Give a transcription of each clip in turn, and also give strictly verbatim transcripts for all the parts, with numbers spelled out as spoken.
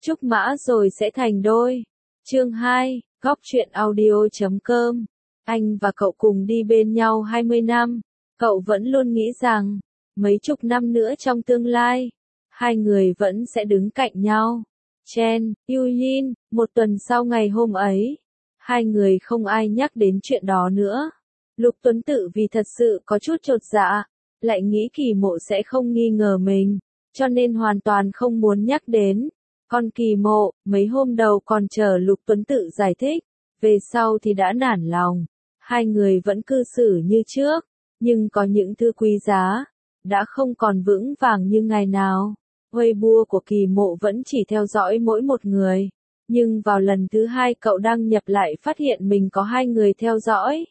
Trúc mã rồi sẽ thành đôi. Chương hai, góc truyện audio chấm com. Anh và cậu cùng đi bên nhau hai mươi năm. Cậu vẫn luôn nghĩ rằng, mấy chục năm nữa trong tương lai, hai người vẫn sẽ đứng cạnh nhau. Chen, Yulin, một tuần sau ngày hôm ấy, hai người không ai nhắc đến chuyện đó nữa. Lục Tuấn Tự vì thật sự có chút chột dạ, lại nghĩ Kỳ Mộ sẽ không nghi ngờ mình, cho nên hoàn toàn không muốn nhắc đến. Còn Kỳ Mộ, mấy hôm đầu còn chờ Lục Tuấn Tự giải thích, về sau thì đã nản lòng. Hai người vẫn cư xử như trước, nhưng có những thứ quý giá, đã không còn vững vàng như ngày nào. Weibo của Kỳ Mộ vẫn chỉ theo dõi mỗi một người, nhưng vào lần thứ hai cậu đăng nhập lại phát hiện mình có hai người theo dõi.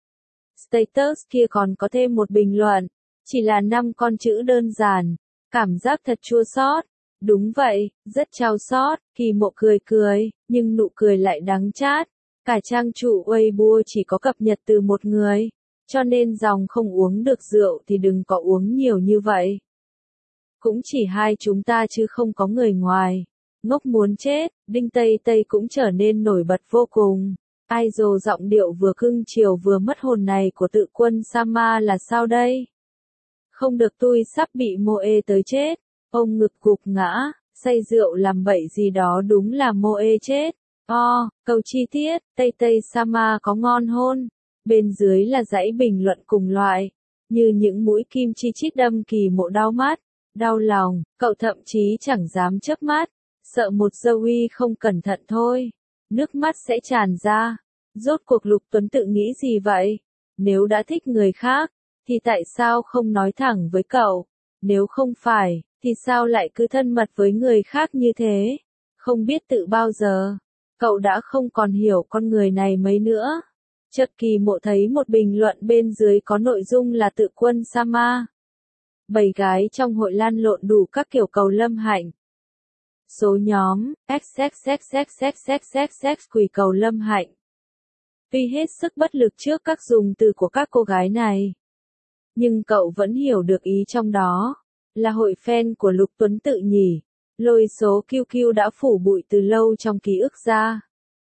Status kia còn có thêm một bình luận, chỉ là năm con chữ đơn giản, cảm giác thật chua xót. Đúng vậy, rất chua xót. Kỳ Mộ cười cười, nhưng nụ cười lại đắng chát. Cả trang chủ Weibo chỉ có cập nhật từ một người, cho nên dòng không uống được rượu thì đừng có uống nhiều như vậy. Cũng chỉ hai chúng ta chứ không có người ngoài. Ngốc muốn chết. Đinh Tây Tây cũng trở nên nổi bật vô cùng. Idol giọng điệu vừa cưng chiều vừa mất hồn này của Tự Quân Sama là sao đây? Không được, tôi sắp bị Moe tới chết. Ông ngực gục ngã, say rượu làm bậy gì đó, đúng là Moe chết. O, câu chi tiết, Tây Tây Sama có ngon hôn. Bên dưới là dãy bình luận cùng loại, như những mũi kim chi chít đâm Kỳ Mộ đau mắt, đau lòng. Cậu thậm chí chẳng dám chớp mắt, sợ một Zoe không cẩn thận thôi, nước mắt sẽ tràn ra. Rốt cuộc Lục Tuấn Tự nghĩ gì vậy? Nếu đã thích người khác, thì tại sao không nói thẳng với cậu? Nếu không phải, thì sao lại cứ thân mật với người khác như thế? Không biết tự bao giờ, cậu đã không còn hiểu con người này mấy nữa. Chợt Kỳ Mộ thấy một bình luận bên dưới có nội dung là Tự Quân Sama. Bầy gái trong hội lan lộn đủ các kiểu cầu Lâm Hạnh. Số nhóm, xxxxxxxxx quỳ cầu Lâm Hạnh. Tuy hết sức bất lực trước các dùng từ của các cô gái này, nhưng cậu vẫn hiểu được ý trong đó, là hội fan của Lục Tuấn Tự nhỉ. Lôi số quy quy đã phủ bụi từ lâu trong ký ức ra.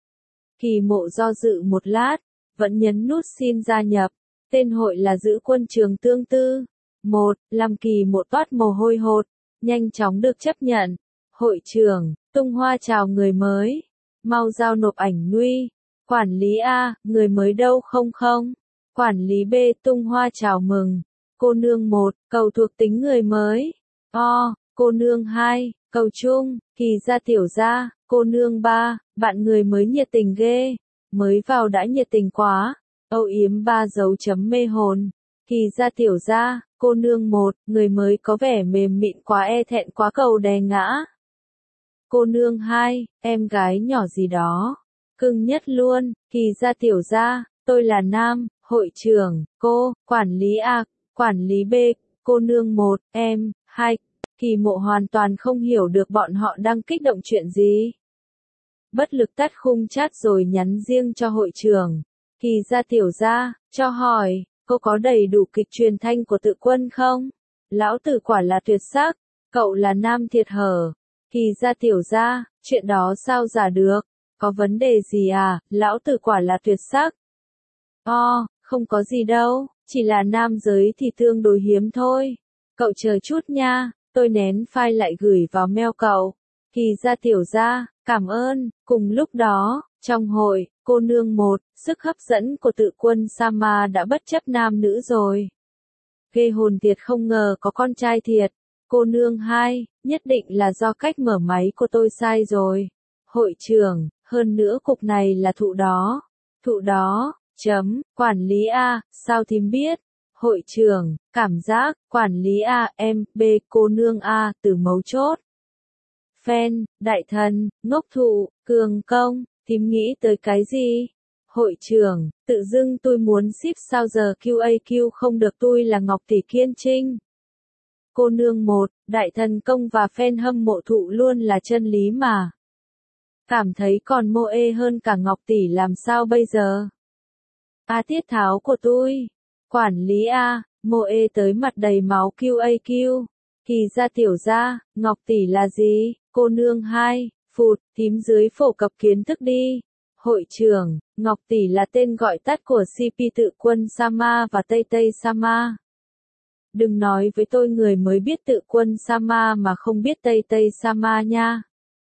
Kỳ Mộ do dự một lát, vẫn nhấn nút xin gia nhập. Tên hội là Giữ Quân Trường Tương Tư. Một, làm Kỳ Mộ toát mồ hôi hột, nhanh chóng được chấp nhận. Hội trưởng, tung hoa chào người mới. Mau giao nộp ảnh nuôi. Quản lý A, người mới đâu không không. Quản lý B, tung hoa chào mừng. Cô nương một, cầu thuộc tính người mới. O, cô nương hai, cầu chung. Kỳ gia tiểu gia. Cô nương ba, bạn người mới nhiệt tình ghê. Mới vào đã nhiệt tình quá. Âu yếm ba dấu chấm mê hồn. Kỳ gia tiểu gia. Cô nương một, người mới có vẻ mềm mịn quá, e thẹn quá, cầu đè ngã. Cô nương hai, em gái nhỏ gì đó, cưng nhất luôn. Kỳ gia tiểu gia, tôi là nam. Hội trưởng, cô. Quản lý A, quản lý B. Cô nương một, em. Hai. Kỳ Mộ hoàn toàn không hiểu được bọn họ đang kích động chuyện gì. Bất lực tắt khung chat rồi nhắn riêng cho hội trưởng. Kỳ gia tiểu gia, cho hỏi, cô có đầy đủ kịch truyền thanh của Tự Quân không? Lão tử quả là tuyệt sắc, cậu là nam thiệt hở. Kỳ gia tiểu gia, chuyện đó sao giả được? Có vấn đề gì à? Lão tử quả là tuyệt sắc. O, không có gì đâu, chỉ là nam giới thì tương đối hiếm thôi. Cậu chờ chút nha, tôi nén file lại gửi vào mail cậu. Kỳ gia tiểu gia, cảm ơn. Cùng lúc đó, trong hội, cô nương một, sức hấp dẫn của Tự Quân Sama đã bất chấp nam nữ rồi. Ghê hồn thiệt, không ngờ có con trai thiệt. Cô nương hai, nhất định là do cách mở máy của tôi sai rồi. Hội trưởng, hơn nữa cục này là thụ đó. Thụ đó, chấm, quản lý A, sao thím biết? Hội trưởng, cảm giác, quản lý A, em, B, cô nương A, từ mấu chốt. Fan, đại thần, ngốc thụ, cường công, thím nghĩ tới cái gì? Hội trưởng, tự dưng tôi muốn ship sao giờ quy a quy không được, tôi là Ngọc Tỷ Kiên Trinh. Cô nương một, đại thần công và fan hâm mộ thụ luôn là chân lý mà. Cảm thấy còn Moe hơn cả Ngọc Tỷ làm sao bây giờ? A tiết tháo của tôi. Quản lý A, Moe tới mặt đầy máu quy a quy. Kỳ gia tiểu gia, Ngọc Tỷ là gì? Cô nương hai, Phụt, thím dưới phổ cập kiến thức đi. Hội trưởng, Ngọc Tỷ là tên gọi tắt của xê pê Tự Quân Sama và Tây Tây Sama. Đừng nói với tôi người mới biết Tự Quân Sama mà không biết Tây Tây Sama nha.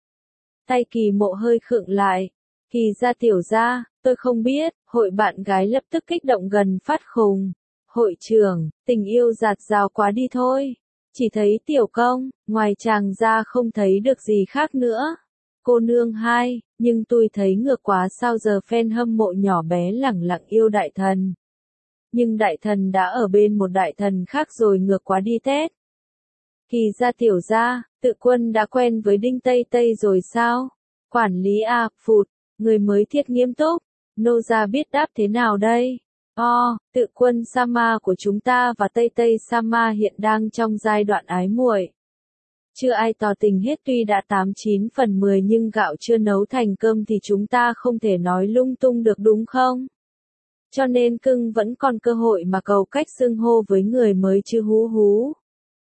Tay Kỳ Mộ hơi khựng lại. Kỳ gia tiểu gia, tôi không biết, hội bạn gái lập tức kích động gần phát khùng. Hội trưởng, tình yêu dạt dào quá đi thôi. Chỉ thấy tiểu công, ngoài chàng ra không thấy được gì khác nữa. Cô nương hai, nhưng tôi thấy ngược quá sao giờ fan hâm mộ nhỏ bé lẳng lặng yêu đại thần. Nhưng đại thần đã ở bên một đại thần khác rồi ngược quá đi tét. Kỳ gia tiểu gia, Tự Quân đã quen với Đinh Tây Tây rồi sao? Quản lý à, phụt, người mới thiết nghiêm túc. Nô gia biết đáp thế nào đây? O, Tự Quân Sama của chúng ta và Tây Tây Sama hiện đang trong giai đoạn ái muội. Chưa ai tỏ tình hết tuy đã tám chín phần mười nhưng gạo chưa nấu thành cơm thì chúng ta không thể nói lung tung được đúng không? Cho nên cưng vẫn còn cơ hội mà cầu cách xưng hô với người mới chứ hú hú.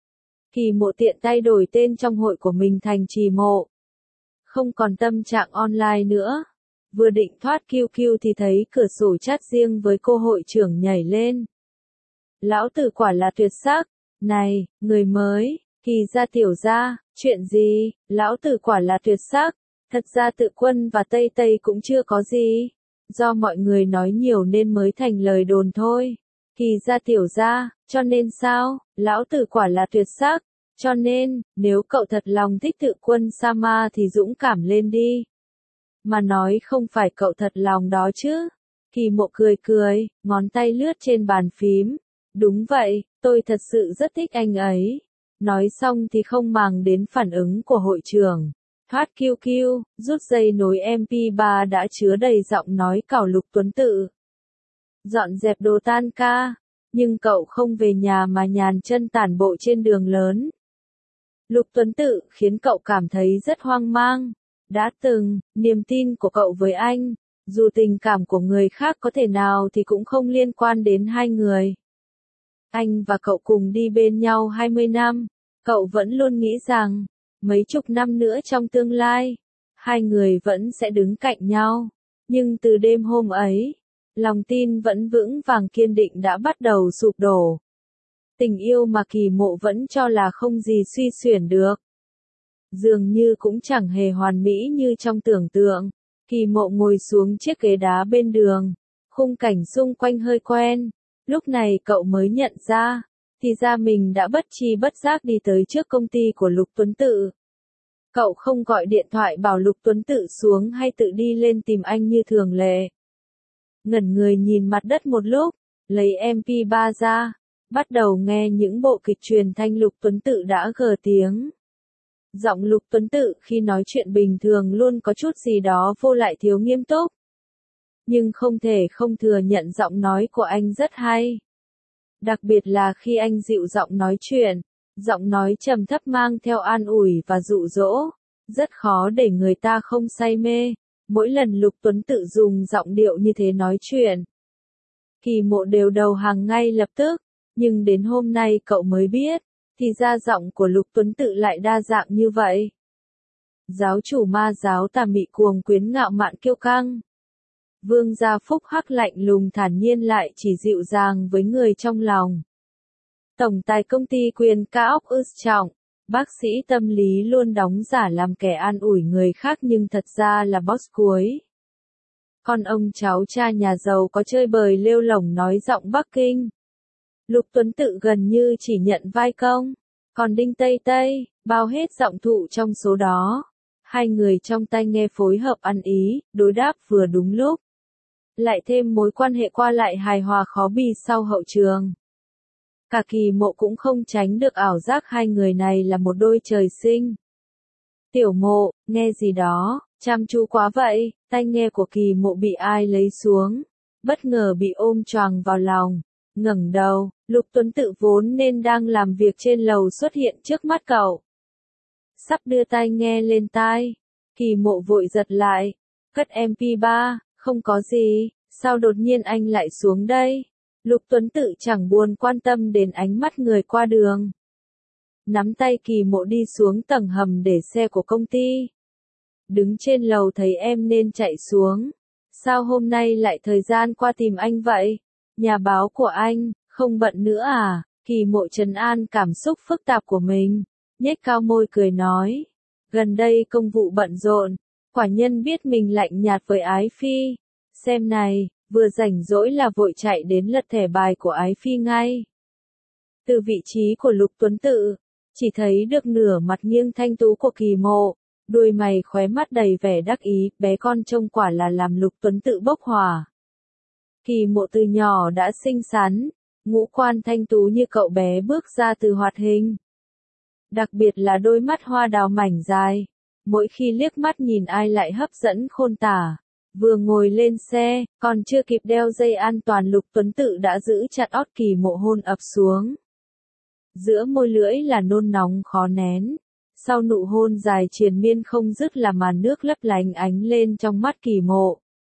Kỳ Mộ tiện tay đổi tên trong hội của mình thành Trì Mộ. Không còn tâm trạng online nữa. Vừa định thoát Q Q thì thấy cửa sổ chat riêng với cô hội trưởng nhảy lên. Lão tử quả là tuyệt sắc. Này, người mới, Kỳ gia tiểu gia, chuyện gì, lão tử quả là tuyệt sắc. Thật ra Tự Quân và Tây Tây cũng chưa có gì. Do mọi người nói nhiều nên mới thành lời đồn thôi. Kỳ gia tiểu gia, cho nên sao, lão tử quả là tuyệt sắc. Cho nên, nếu cậu thật lòng thích Tự Quân Sama thì dũng cảm lên đi. Mà nói không phải cậu thật lòng đó chứ. Kỳ Mộ cười cười, ngón tay lướt trên bàn phím. Đúng vậy, tôi thật sự rất thích anh ấy. Nói xong thì không màng đến phản ứng của hội trưởng. Thoát Q Q, rút dây nối em pê ba đã chứa đầy giọng nói cào Lục Tuấn Tự. Dọn dẹp đồ tan ca, nhưng cậu không về nhà mà nhàn chân tản bộ trên đường lớn. Lục Tuấn Tự khiến cậu cảm thấy rất hoang mang. Đã từng, niềm tin của cậu với anh, dù tình cảm của người khác có thể nào thì cũng không liên quan đến hai người. Anh và cậu cùng đi bên nhau hai mươi năm, cậu vẫn luôn nghĩ rằng, mấy chục năm nữa trong tương lai, hai người vẫn sẽ đứng cạnh nhau. Nhưng từ đêm hôm ấy, lòng tin vẫn vững vàng kiên định đã bắt đầu sụp đổ. Tình yêu mà Kỳ Mộ vẫn cho là không gì suy xuyển được. Dường như cũng chẳng hề hoàn mỹ như trong tưởng tượng. Kỳ Mộ ngồi xuống chiếc ghế đá bên đường. Khung cảnh xung quanh hơi quen. Lúc này cậu mới nhận ra. Thì ra mình đã bất tri bất giác đi tới trước công ty của Lục Tuấn Tự. Cậu không gọi điện thoại bảo Lục Tuấn Tự xuống hay tự đi lên tìm anh như thường lệ. Ngẩn người nhìn mặt đất một lúc. Lấy em pê ba ra. Bắt đầu nghe những bộ kịch truyền thanh Lục Tuấn Tự đã gờ tiếng. Giọng Lục Tuấn Tự khi nói chuyện bình thường luôn có chút gì đó vô lại thiếu nghiêm túc. Nhưng không thể không thừa nhận giọng nói của anh rất hay. Đặc biệt là khi anh dịu giọng nói chuyện, giọng nói trầm thấp mang theo an ủi và dụ dỗ, rất khó để người ta không say mê. Mỗi lần Lục Tuấn Tự dùng giọng điệu như thế nói chuyện, Kỳ Mộ đều đầu hàng ngay lập tức, nhưng đến hôm nay cậu mới biết. Thì ra giọng của Lục Tuấn Tự lại đa dạng như vậy. Giáo chủ ma giáo tà mị cuồng quyến ngạo mạn kiêu căng. Vương gia phúc hắc lạnh lùng thản nhiên lại chỉ dịu dàng với người trong lòng. Tổng tài công ty quyền cao ốc ư trọng. Bác sĩ tâm lý luôn đóng giả làm kẻ an ủi người khác nhưng thật ra là boss cuối. Con ông cháu cha nhà giàu có chơi bời lêu lổng nói giọng Bắc Kinh. Lục Tuấn Tự gần như chỉ nhận vai công, còn Đinh Tây Tây, bao hết giọng thụ trong số đó. Hai người trong tai nghe phối hợp ăn ý, đối đáp vừa đúng lúc. Lại thêm mối quan hệ qua lại hài hòa khó bì sau hậu trường. Cả Kỳ Mộ cũng không tránh được ảo giác hai người này là một đôi trời sinh. Tiểu Mộ, nghe gì đó, chăm chú quá vậy, tai nghe của Kỳ Mộ bị ai lấy xuống, bất ngờ bị ôm choàng vào lòng. Ngẩng đầu, Lục Tuấn Tự vốn nên đang làm việc trên lầu xuất hiện trước mắt cậu. Sắp đưa tai nghe lên tai, Kỳ Mộ vội giật lại, cất em pê ba, không có gì, sao đột nhiên anh lại xuống đây? Lục Tuấn Tự chẳng buồn quan tâm đến ánh mắt người qua đường. Nắm tay Kỳ Mộ đi xuống tầng hầm để xe của công ty. đứng trên lầu thấy em nên chạy xuống. Sao hôm nay lại thời gian qua tìm anh vậy? Nhà báo của anh, không bận nữa à? Kỳ Mộ trấn an cảm xúc phức tạp của mình, nhếch cao môi cười nói. Gần đây công vụ bận rộn, quả nhân biết mình lạnh nhạt với Ái Phi. Xem này, vừa rảnh rỗi là vội chạy đến lật thẻ bài của Ái Phi ngay. Từ vị trí của Lục Tuấn Tự, chỉ thấy được nửa mặt nghiêng thanh tú của Kỳ Mộ, đuôi mày khóe mắt đầy vẻ đắc ý, bé con trông quả là làm Lục Tuấn Tự bốc hỏa. Kỳ Mộ từ nhỏ đã xinh xắn, ngũ quan thanh tú như cậu bé bước ra từ hoạt hình. Đặc biệt là đôi mắt hoa đào mảnh dài, mỗi khi liếc mắt nhìn ai lại hấp dẫn khôn tả. Vừa ngồi lên xe, còn chưa kịp đeo dây an toàn Lục Tuấn Tự đã giữ chặt ót Kỳ Mộ hôn ập xuống. Giữa môi lưỡi là nôn nóng khó nén, sau nụ hôn dài triền miên không dứt là màn nước lấp lánh ánh lên trong mắt Kỳ Mộ.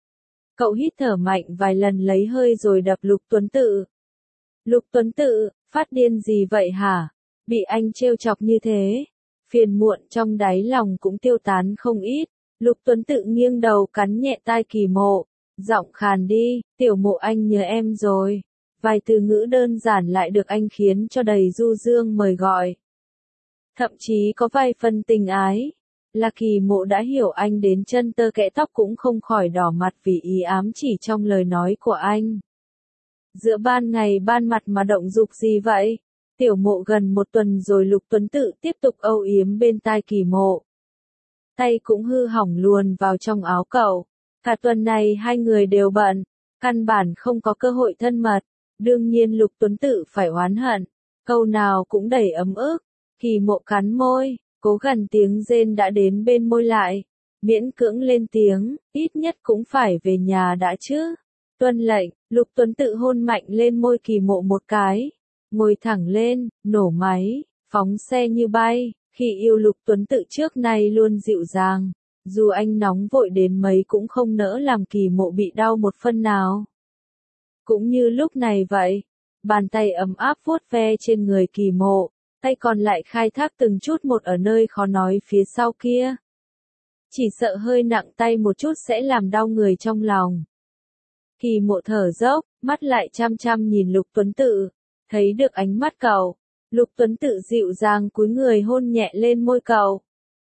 Cậu hít thở mạnh vài lần lấy hơi rồi đập Lục Tuấn Tự. Lục Tuấn Tự, phát điên gì vậy hả? Bị anh trêu chọc như thế, phiền muộn trong đáy lòng cũng tiêu tán không ít. Lục Tuấn Tự nghiêng đầu cắn nhẹ tai Kỳ Mộ, giọng khàn đi, tiểu Mộ anh nhớ em rồi. Vài từ ngữ đơn giản lại được anh khiến cho đầy du dương mời gọi. Thậm chí có vài phần tình ái, là Kỳ Mộ đã hiểu anh đến chân tơ kẽ tóc cũng không khỏi đỏ mặt vì ý ám chỉ trong lời nói của anh. Giữa ban ngày ban mặt mà động dục gì vậy? Tiểu Mộ gần một tuần rồi Lục Tuấn Tự tiếp tục âu yếm bên tai Kỳ Mộ. Tay cũng hư hỏng luồn vào trong áo cậu. Cả tuần này hai người đều bận, căn bản không có cơ hội thân mật. Đương nhiên Lục Tuấn Tự phải oán hận, câu nào cũng đầy ấm ức. Kỳ Mộ cắn môi, cố gần tiếng rên đã đến bên môi lại, miễn cưỡng lên tiếng, ít nhất cũng phải về nhà đã chứ. Tuân lệnh, Lục Tuấn Tự hôn mạnh lên môi Kỳ Mộ một cái, ngồi thẳng lên, nổ máy, phóng xe như bay. Khi yêu Lục Tuấn Tự trước nay luôn dịu dàng, dù anh nóng vội đến mấy cũng không nỡ làm Kỳ Mộ bị đau một phân nào. Cũng như lúc này vậy, bàn tay ấm áp vuốt ve trên người Kỳ Mộ, tay còn lại khai thác từng chút một ở nơi khó nói phía sau kia. Chỉ sợ hơi nặng tay một chút sẽ làm đau người trong lòng. Kỳ Mộ thở dốc, mắt lại chăm chăm nhìn Lục Tuấn Tự, thấy được ánh mắt cậu. Lục Tuấn Tự dịu dàng cúi người hôn nhẹ lên môi cậu.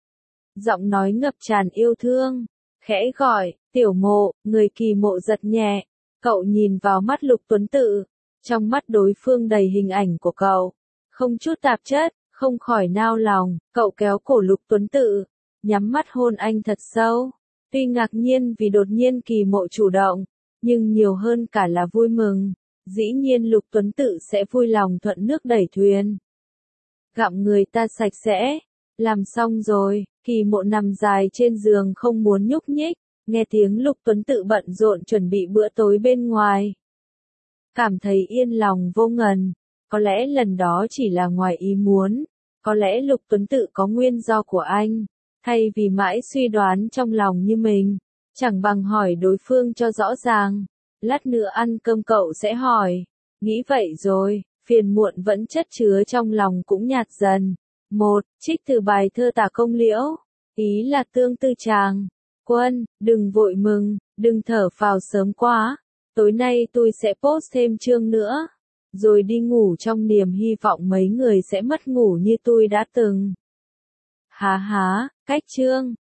Giọng nói ngập tràn yêu thương, khẽ gọi, tiểu Mộ, người Kỳ Mộ giật nhẹ. Cậu nhìn vào mắt Lục Tuấn Tự, trong mắt đối phương đầy hình ảnh của cậu, không chút tạp chất, không khỏi nao lòng. Cậu kéo cổ Lục Tuấn Tự, nhắm mắt hôn anh thật sâu. Tuy ngạc nhiên vì đột nhiên Kỳ Mộ chủ động, nhưng nhiều hơn cả là vui mừng. Dĩ nhiên Lục Tuấn Tự sẽ vui lòng thuận nước đẩy thuyền. Gặm người ta sạch sẽ. Làm xong rồi, Kỳ Mộ nằm dài trên giường không muốn nhúc nhích, nghe tiếng Lục Tuấn Tự bận rộn chuẩn bị bữa tối bên ngoài. Cảm thấy yên lòng vô ngần, có lẽ lần đó chỉ là ngoài ý muốn, có lẽ Lục Tuấn Tự có nguyên do của anh, thay vì mãi suy đoán trong lòng như mình, chẳng bằng hỏi đối phương cho rõ ràng. Lát nữa ăn cơm cậu sẽ hỏi. Nghĩ vậy rồi, phiền muộn vẫn chất chứa trong lòng cũng nhạt dần. Một, trích từ bài thơ Tả Công Liễu. Ý là tương tư chàng. Quân, đừng vội mừng, đừng thở phào sớm quá. Tối nay tôi sẽ post thêm chương nữa. Rồi đi ngủ trong niềm hy vọng mấy người sẽ mất ngủ như tôi đã từng. Há há, cách chương.